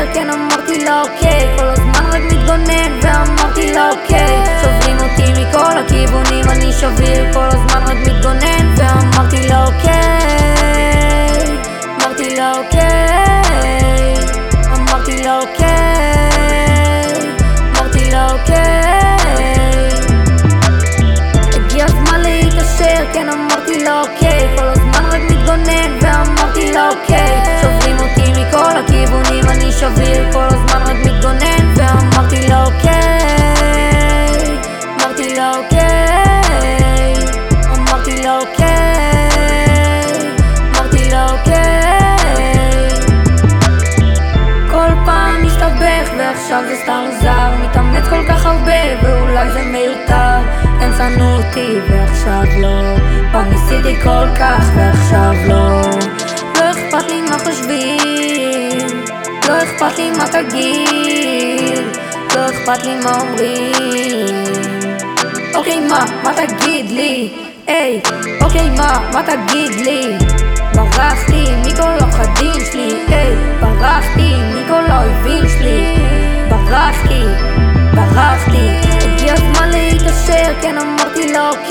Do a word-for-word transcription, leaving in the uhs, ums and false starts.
כן אמרתי לה אוקיי, כל הזמן רק מתגונן ואמרתי לה אוקיי. שוברים אותי מכל הכיוונים, אני שביר, כל הזמן רק מתגונן ואמרתי לה אוקיי. אמרתי לה אוקיי, אמרתי לה אוקיי, אמרתי לה אוקיי. הגיע הזמן להתעשר, כן אמרתי לה אוקיי, כל הזמן רק מתגונן ואמרתי לה אוקיי. שוברים אותי מכל הכיוונים, אני שביר, כל הזמן רק מתגונן ואמרתי לה אוקיי. אמרתי לה אוקיי, אמרתי לה אוקיי, אמרתי לה אוקיי. כל פעם מסתבך ועכשיו זה סתם זר, מתאמץ כל כך הרבה ואולי זה מיותר. הם שנאו אותי ועכשיו לא, פעם ניסיתי כל כך ועכשיו לא. לא אכפת לי מה חושבים, לא אכפת לי מה תגיד, לא אכפת לי מה אומרים. אוקיי מה, מה תגיד לי? היי, אוקיי מה, מה תגיד לי? ברחתי מכל הפחדים שלי, היי, ברחתי מכל האויבים שלי. ברחתי, ברחתי, הגיע הזמן להתעשר, כן אמרתי לא